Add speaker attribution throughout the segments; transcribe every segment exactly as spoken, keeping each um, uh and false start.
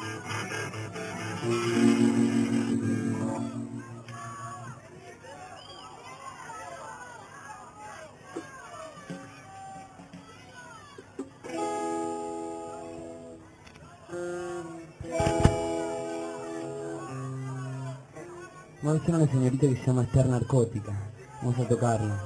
Speaker 1: Vamos a hacer una señorita que se llama Estar Narcótica. Vamos a tocarla.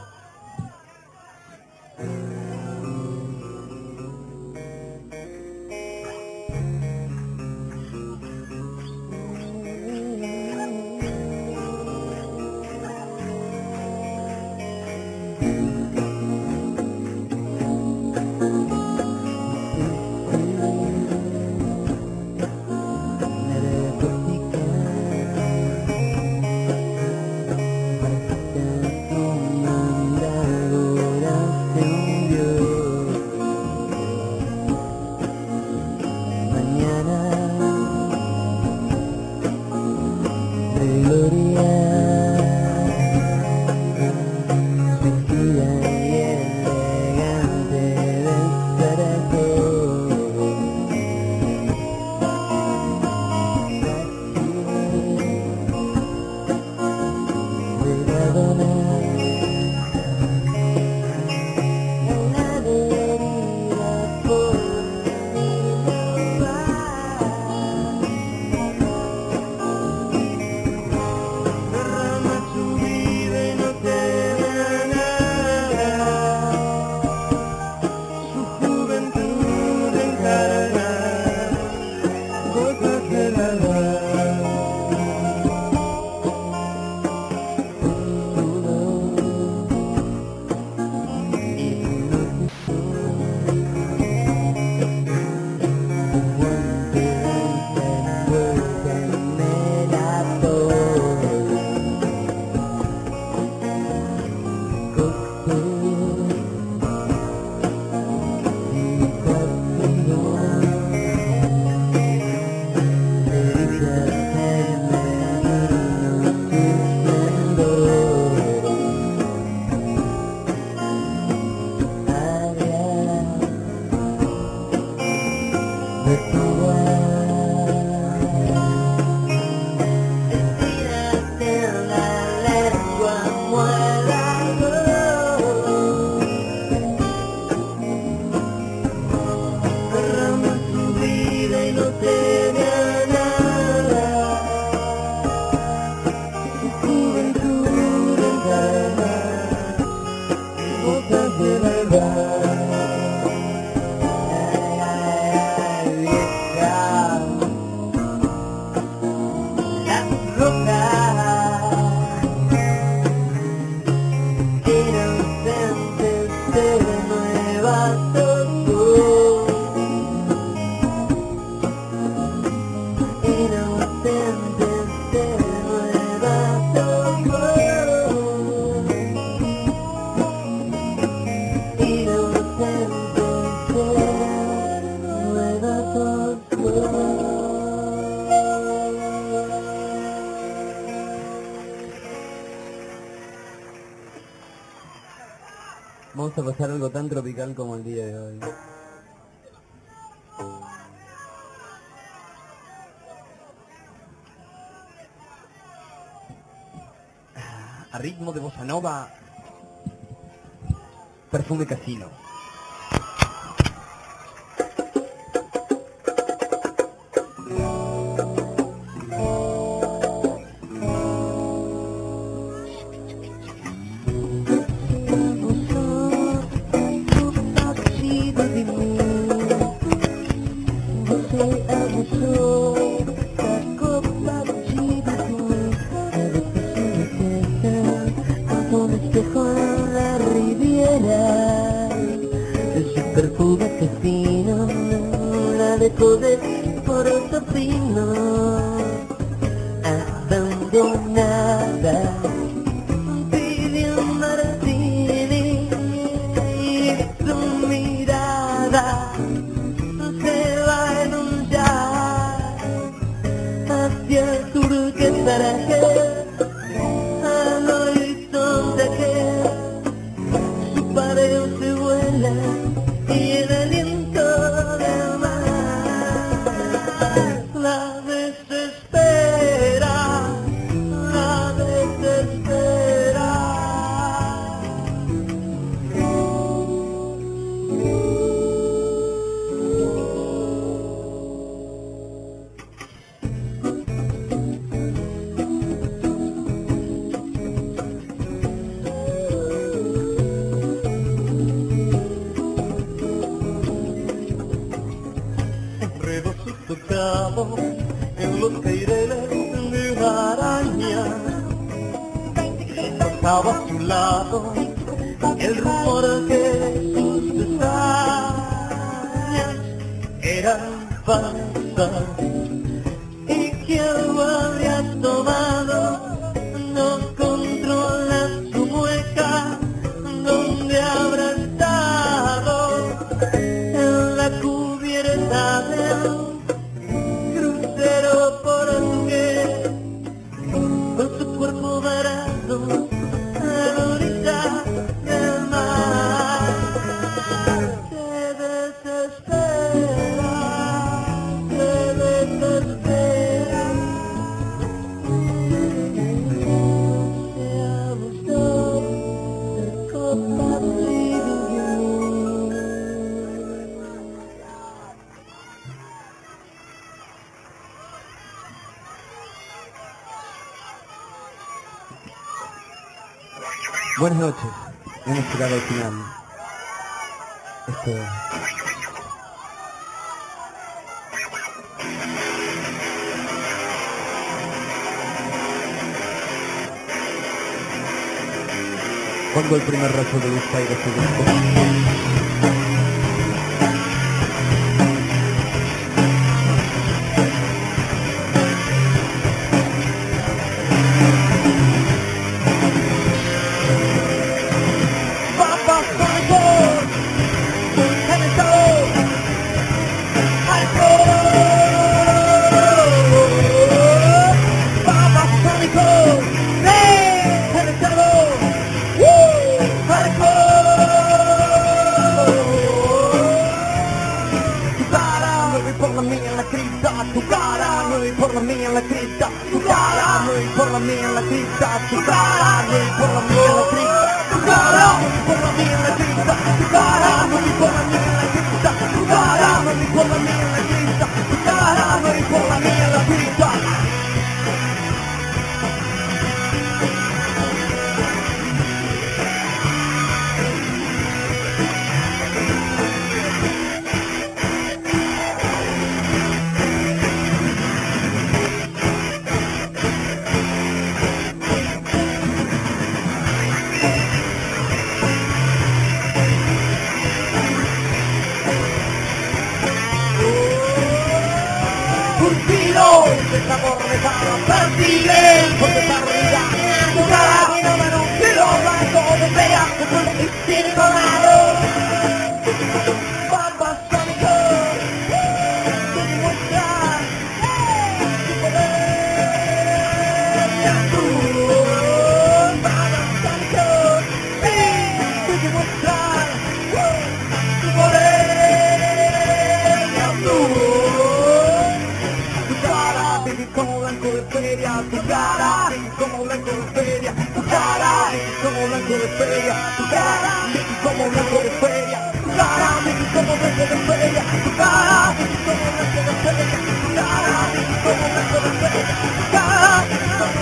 Speaker 1: Vamos a pasar algo tan tropical como el día de hoy. A ritmo de bossa nova, Perfume Casino.
Speaker 2: La dedos tocados en los caireles de una araña. Pasaba a su lado el rumor que sus pestañas eran falsas y quien lo habría tomado no controla su mueca. ¿Dónde habrá estado? En la cubierta del crucero portugués, con su cuerpo varado a la orilla del mar. Se desespera, se desespera. Se abusó del compasivo.
Speaker 1: Buenas noches, hemos llegado al final. Esto es... Cuando el primer rayo de luz caiga sobre el corazón.
Speaker 2: Por la mía en la crista, tu cara, no voy por la mía en la crista, tu cara, no voy por la mía en la crista, tu cara, no voy por la mía en la crista, tu cara, no voy por la mía en la crista, tu cara, no voy por la mía en la crista, tu cara, no voy por la mía en la crista, tu cara, no voy por la mía en la crista. El sabor de cada persigue por esta rueda, tu cara no me no quiero más todo fea, y sin colado. Babas Sónico, te demuestras tu poder y tú. Babas Sónico, te demuestras tu poder y tú. Como blanco de feria, tu cara, como blanco de feria, tu cara, como blanco de feria, tu cara, como blanco de feria, tu cara, como blanco de feria, tu cara, como blanco de feria, tu cara, como blanco de feria, tu cara, como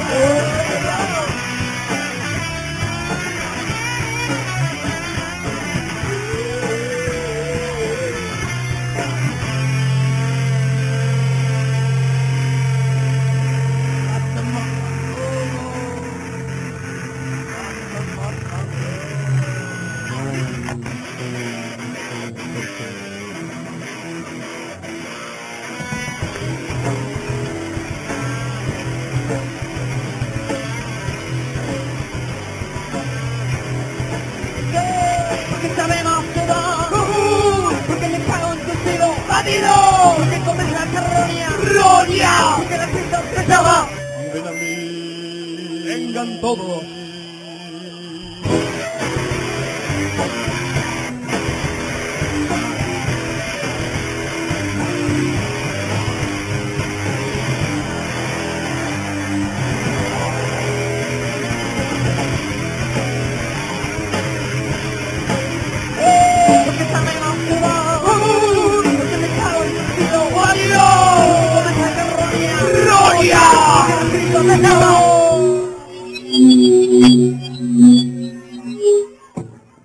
Speaker 2: porque comes la carroña, roña, porque la fiesta se llama. Ven a mí, vengan todos.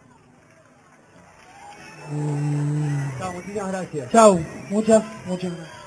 Speaker 2: Chao, muchísimas gracias.
Speaker 1: Chau, muchas, muchas gracias.